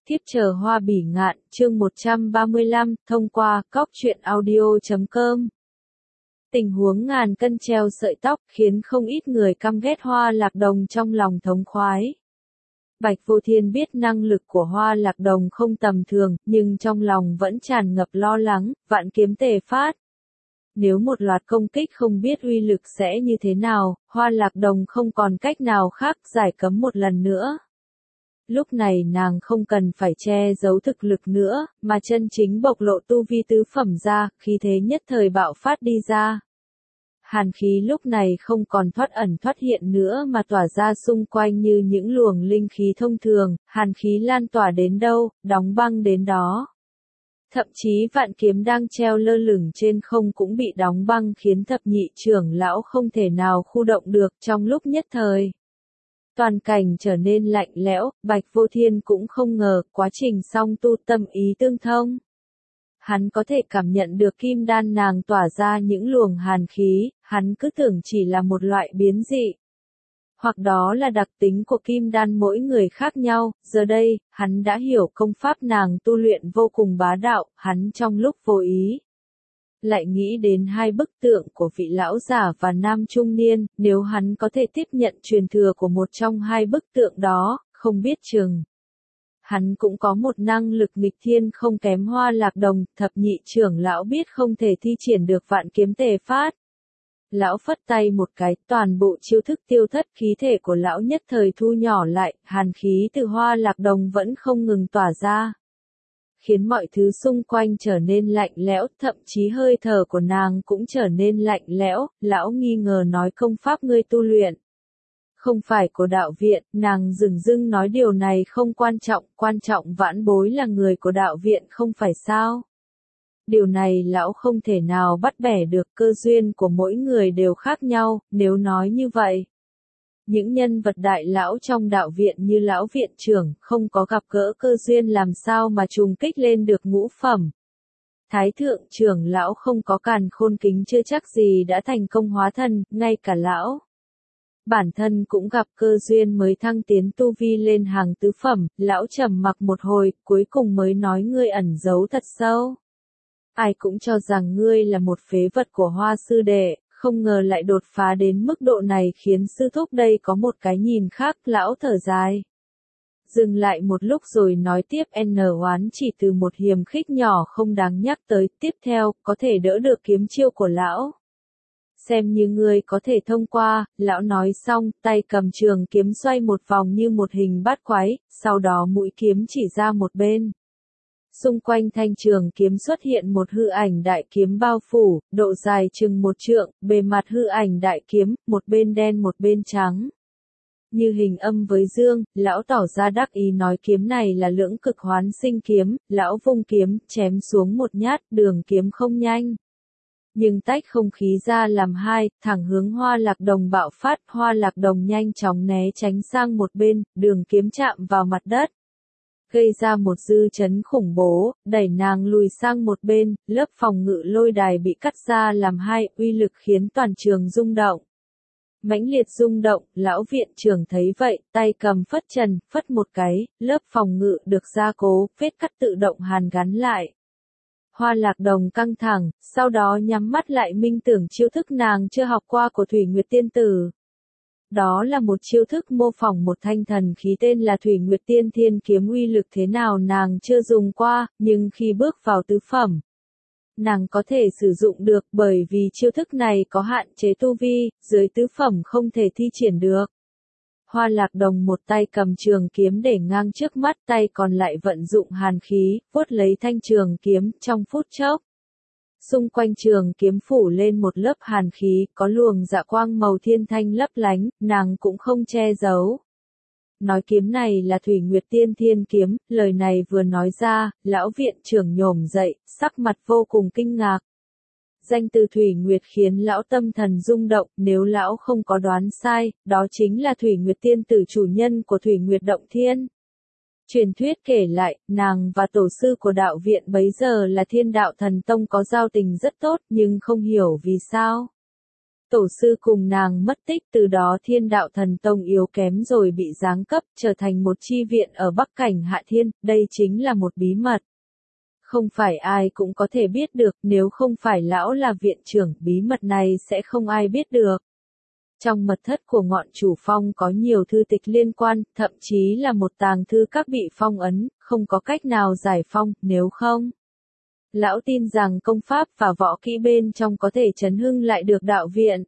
Thiếp chờ hoa bỉ ngạn, chương 135, thông qua cóc truyện audio.com. Tình huống ngàn cân treo sợi tóc khiến không ít người căm ghét Hoa Lạc Đồng trong lòng thống khoái. Bạch Vô Thiên biết năng lực của Hoa Lạc Đồng không tầm thường, nhưng trong lòng vẫn tràn ngập lo lắng, vạn kiếm tề phát. Nếu một loạt công kích không biết uy lực sẽ như thế nào, Hoa Lạc Đồng không còn cách nào khác giải cấm một lần nữa. Lúc này nàng không cần phải che giấu thực lực nữa, mà chân chính bộc lộ tu vi tứ phẩm ra, khí thế nhất thời bạo phát đi ra. Hàn khí lúc này không còn thoát ẩn thoát hiện nữa mà tỏa ra xung quanh như những luồng linh khí thông thường, hàn khí lan tỏa đến đâu, đóng băng đến đó. Thậm chí vạn kiếm đang treo lơ lửng trên không cũng bị đóng băng khiến thập nhị trưởng lão không thể nào khu động được trong lúc nhất thời. Toàn cảnh trở nên lạnh lẽo, Bạch Vô Thiên cũng không ngờ, quá trình song tu tâm ý tương thông. Hắn có thể cảm nhận được kim đan nàng tỏa ra những luồng hàn khí, hắn cứ tưởng chỉ là một loại biến dị. Hoặc đó là đặc tính của kim đan mỗi người khác nhau, giờ đây, hắn đã hiểu công pháp nàng tu luyện vô cùng bá đạo, hắn trong lúc vô ý. Lại nghĩ đến hai bức tượng của vị lão già và nam trung niên, nếu hắn có thể tiếp nhận truyền thừa của một trong hai bức tượng đó, không biết chừng. Hắn cũng có một năng lực nghịch thiên không kém Hoa Lạc Đồng, thập nhị trưởng lão biết không thể thi triển được vạn kiếm tề phát. Lão phất tay một cái, toàn bộ chiêu thức tiêu thất, khí thể của lão nhất thời thu nhỏ lại, hàn khí từ Hoa Lạc Đồng vẫn không ngừng tỏa ra. Khiến mọi thứ xung quanh trở nên lạnh lẽo, thậm chí hơi thở của nàng cũng trở nên lạnh lẽo, lão nghi ngờ nói công pháp ngươi tu luyện. Không phải của đạo viện, nàng dửng dưng nói điều này không quan trọng vãn bối là người của đạo viện không phải sao. Điều này lão không thể nào bắt bẻ được, cơ duyên của mỗi người đều khác nhau, nếu nói như vậy. Những nhân vật đại lão trong đạo viện như lão viện trưởng không có gặp gỡ cơ duyên làm sao mà trùng kích lên được ngũ phẩm. Thái thượng trưởng lão không có càn khôn kính chưa chắc gì đã thành công hóa thân, ngay cả lão. Bản thân cũng gặp cơ duyên mới thăng tiến tu vi lên hàng tứ phẩm, lão trầm mặc một hồi, cuối cùng mới nói ngươi ẩn giấu thật sâu. Ai cũng cho rằng ngươi là một phế vật của Hoa sư đệ, không ngờ lại đột phá đến mức độ này khiến sư thúc đây có một cái nhìn khác, lão thở dài. Dừng lại một lúc rồi nói tiếp oán chỉ từ một hiềm khích nhỏ không đáng nhắc tới, tiếp theo, có thể đỡ được kiếm chiêu của lão. Xem như ngươi có thể thông qua, lão nói xong, tay cầm trường kiếm xoay một vòng như một hình bát quái, sau đó mũi kiếm chỉ ra một bên. Xung quanh thanh trường kiếm xuất hiện một hư ảnh đại kiếm bao phủ, độ dài chừng 1 trượng, bề mặt hư ảnh đại kiếm, một bên đen một bên trắng. Như hình âm với dương, lão tỏ ra đắc ý nói kiếm này là lưỡng cực hoán sinh kiếm, lão vung kiếm, chém xuống một nhát, đường kiếm không nhanh. Nhưng tách không khí ra làm hai, thẳng hướng Hoa Lạc Đồng bạo phát, Hoa Lạc Đồng nhanh chóng né tránh sang một bên, đường kiếm chạm vào mặt đất. Gây ra một dư chấn khủng bố, đẩy nàng lùi sang một bên, lớp phòng ngự lôi đài bị cắt ra làm hai, uy lực khiến toàn trường rung động. Mãnh liệt rung động, lão viện trưởng thấy vậy, tay cầm phất trần, phất một cái, lớp phòng ngự được gia cố, vết cắt tự động hàn gắn lại. Hoa Lạc Đồng căng thẳng, sau đó nhắm mắt lại minh tưởng chiêu thức nàng chưa học qua của Thủy Nguyệt Tiên Tử. Đó là một chiêu thức mô phỏng một thanh thần khí tên là Thủy Nguyệt Tiên Thiên kiếm, uy lực thế nào nàng chưa dùng qua, nhưng khi bước vào tứ phẩm, nàng có thể sử dụng được bởi vì chiêu thức này có hạn chế tu vi, dưới tứ phẩm không thể thi triển được. Hoa Lạc Đồng một tay cầm trường kiếm để ngang trước mắt, tay còn lại vận dụng hàn khí, vuốt lấy thanh trường kiếm, trong phút chốc. Xung quanh trường kiếm phủ lên một lớp hàn khí, có luồng dạ quang màu thiên thanh lấp lánh, nàng cũng không che giấu. Nói kiếm này là Thủy Nguyệt Tiên Thiên kiếm, lời này vừa nói ra, lão viện trưởng nhổm dậy, sắc mặt vô cùng kinh ngạc. Danh từ Thủy Nguyệt khiến lão tâm thần rung động, nếu lão không có đoán sai, đó chính là Thủy Nguyệt Tiên Tử chủ nhân của Thủy Nguyệt Động Thiên. Truyền thuyết kể lại, nàng và tổ sư của đạo viện bấy giờ là Thiên Đạo Thần Tông có giao tình rất tốt, nhưng không hiểu vì sao. Tổ sư cùng nàng mất tích, từ đó Thiên Đạo Thần Tông yếu kém rồi bị giáng cấp, trở thành một chi viện ở Bắc Cảnh Hạ Thiên, đây chính là một bí mật. Không phải ai cũng có thể biết được, nếu không phải lão là viện trưởng, bí mật này sẽ không ai biết được. Trong mật thất của ngọn chủ phong có nhiều thư tịch liên quan, thậm chí là một tàng thư các bị phong ấn, không có cách nào giải phong, nếu không. Lão tin rằng công pháp và võ kỹ bên trong có thể chấn hưng lại được đạo viện.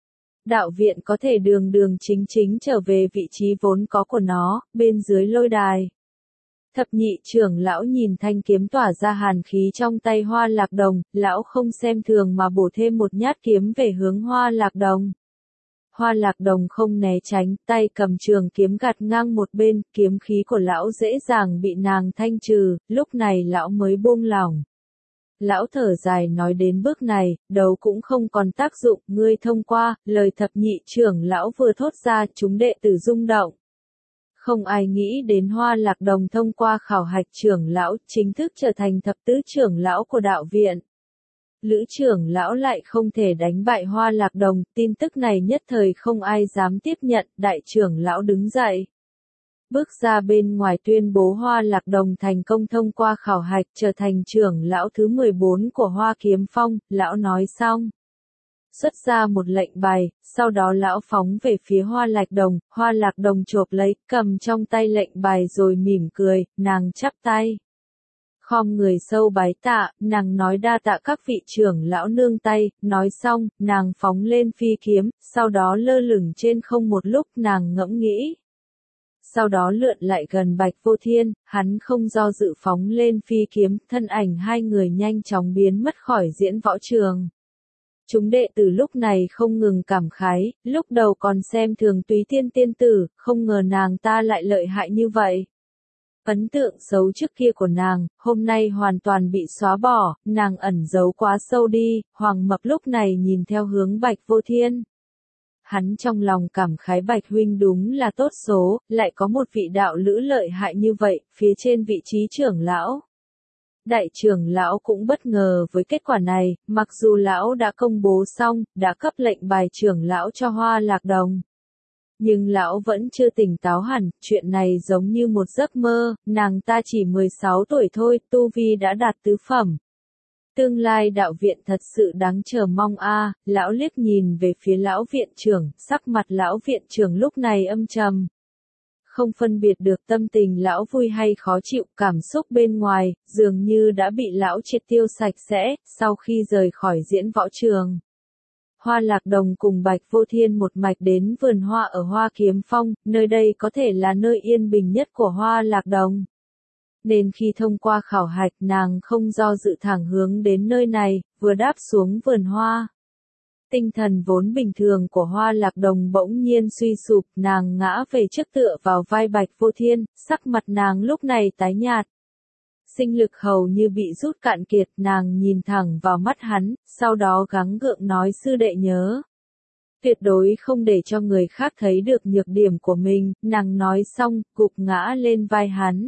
Đạo viện có thể đường đường chính chính trở về vị trí vốn có của nó, bên dưới lôi đài. Thập nhị trưởng lão nhìn thanh kiếm tỏa ra hàn khí trong tay Hoa Lạc Đồng, lão không xem thường mà bổ thêm một nhát kiếm về hướng Hoa Lạc Đồng. Hoa Lạc Đồng không né tránh, tay cầm trường kiếm gạt ngang một bên, kiếm khí của lão dễ dàng bị nàng thanh trừ, lúc này lão mới buông lỏng. Lão thở dài nói đến bước này, đấu cũng không còn tác dụng, ngươi thông qua, lời thập nhị trưởng lão vừa thốt ra, chúng đệ tử rung động. Không ai nghĩ đến Hoa Lạc Đồng thông qua khảo hạch trưởng lão, chính thức trở thành thập tứ trưởng lão của đạo viện. Lữ trưởng lão lại không thể đánh bại Hoa Lạc Đồng, tin tức này nhất thời không ai dám tiếp nhận, đại trưởng lão đứng dậy. Bước ra bên ngoài tuyên bố Hoa Lạc Đồng thành công thông qua khảo hạch, trở thành trưởng lão thứ 14 của Hoa Kiếm Phong, lão nói xong. Xuất ra một lệnh bài, sau đó lão phóng về phía Hoa Lạc Đồng chộp lấy, cầm trong tay lệnh bài rồi mỉm cười, nàng chắp tay. Khom người sâu bái tạ, nàng nói đa tạ các vị trưởng lão nương tay, nói xong, nàng phóng lên phi kiếm, sau đó lơ lửng trên không một lúc nàng ngẫm nghĩ. Sau đó lượn lại gần Bạch Vô Thiên, hắn không do dự phóng lên phi kiếm, thân ảnh hai người nhanh chóng biến mất khỏi diễn võ trường. Chúng đệ tử lúc này không ngừng cảm khái, lúc đầu còn xem thường Túy Tiên tiên tử, không ngờ nàng ta lại lợi hại như vậy. Ấn tượng xấu trước kia của nàng, hôm nay hoàn toàn bị xóa bỏ, nàng ẩn giấu quá sâu đi, Hoàng Mập lúc này nhìn theo hướng Bạch Vô Thiên. Hắn trong lòng cảm khái Bạch huynh đúng là tốt số, lại có một vị đạo lữ lợi hại như vậy, phía trên vị trí trưởng lão. Đại trưởng lão cũng bất ngờ với kết quả này, mặc dù lão đã công bố xong, đã cấp lệnh bài trưởng lão cho Hoa Lạc Đồng. Nhưng lão vẫn chưa tỉnh táo hẳn, chuyện này giống như một giấc mơ, nàng ta chỉ 16 tuổi thôi, tu vi đã đạt tứ phẩm. Tương lai đạo viện thật sự đáng chờ mong a. Lão liếc nhìn về phía lão viện trưởng, sắc mặt lão viện trưởng lúc này âm trầm. Không phân biệt được tâm tình lão vui hay khó chịu, cảm xúc bên ngoài, dường như đã bị lão triệt tiêu sạch sẽ, sau khi rời khỏi diễn võ trường. Hoa Lạc Đồng cùng Bạch Vô Thiên một mạch đến vườn hoa ở Hoa Kiếm Phong, nơi đây có thể là nơi yên bình nhất của Hoa Lạc Đồng. Nên khi thông qua khảo hạch nàng không do dự thẳng hướng đến nơi này, vừa đáp xuống vườn hoa. Tinh thần vốn bình thường của Hoa Lạc Đồng bỗng nhiên suy sụp, nàng ngã về trước tựa vào vai Bạch Vô Thiên, sắc mặt nàng lúc này tái nhạt. Sinh lực hầu như bị rút cạn kiệt, nàng nhìn thẳng vào mắt hắn, sau đó gắng gượng nói sư đệ nhớ. Tuyệt đối không để cho người khác thấy được nhược điểm của mình, nàng nói xong, gục ngã lên vai hắn.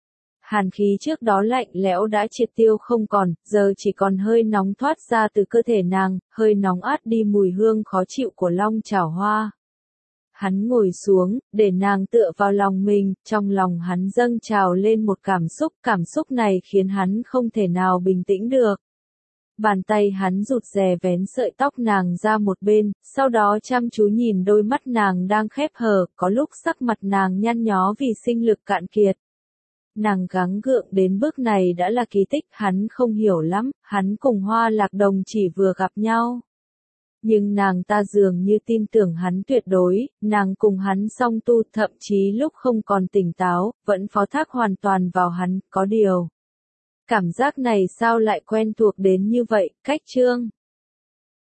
Hàn khí trước đó lạnh lẽo đã triệt tiêu không còn, giờ chỉ còn hơi nóng thoát ra từ cơ thể nàng, hơi nóng át đi mùi hương khó chịu của long chảo hoa. Hắn ngồi xuống, để nàng tựa vào lòng mình, trong lòng hắn dâng trào lên một cảm xúc này khiến hắn không thể nào bình tĩnh được. Bàn tay hắn rụt rè vén sợi tóc nàng ra một bên, sau đó chăm chú nhìn đôi mắt nàng đang khép hờ, có lúc sắc mặt nàng nhăn nhó vì sinh lực cạn kiệt. Nàng gắng gượng đến bước này đã là kỳ tích, hắn không hiểu lắm, hắn cùng Hoa Lạc Đồng chỉ vừa gặp nhau. Nhưng nàng ta dường như tin tưởng hắn tuyệt đối, nàng cùng hắn song tu, thậm chí lúc không còn tỉnh táo, vẫn phó thác hoàn toàn vào hắn, có điều. Cảm giác này sao lại quen thuộc đến như vậy, cách chương.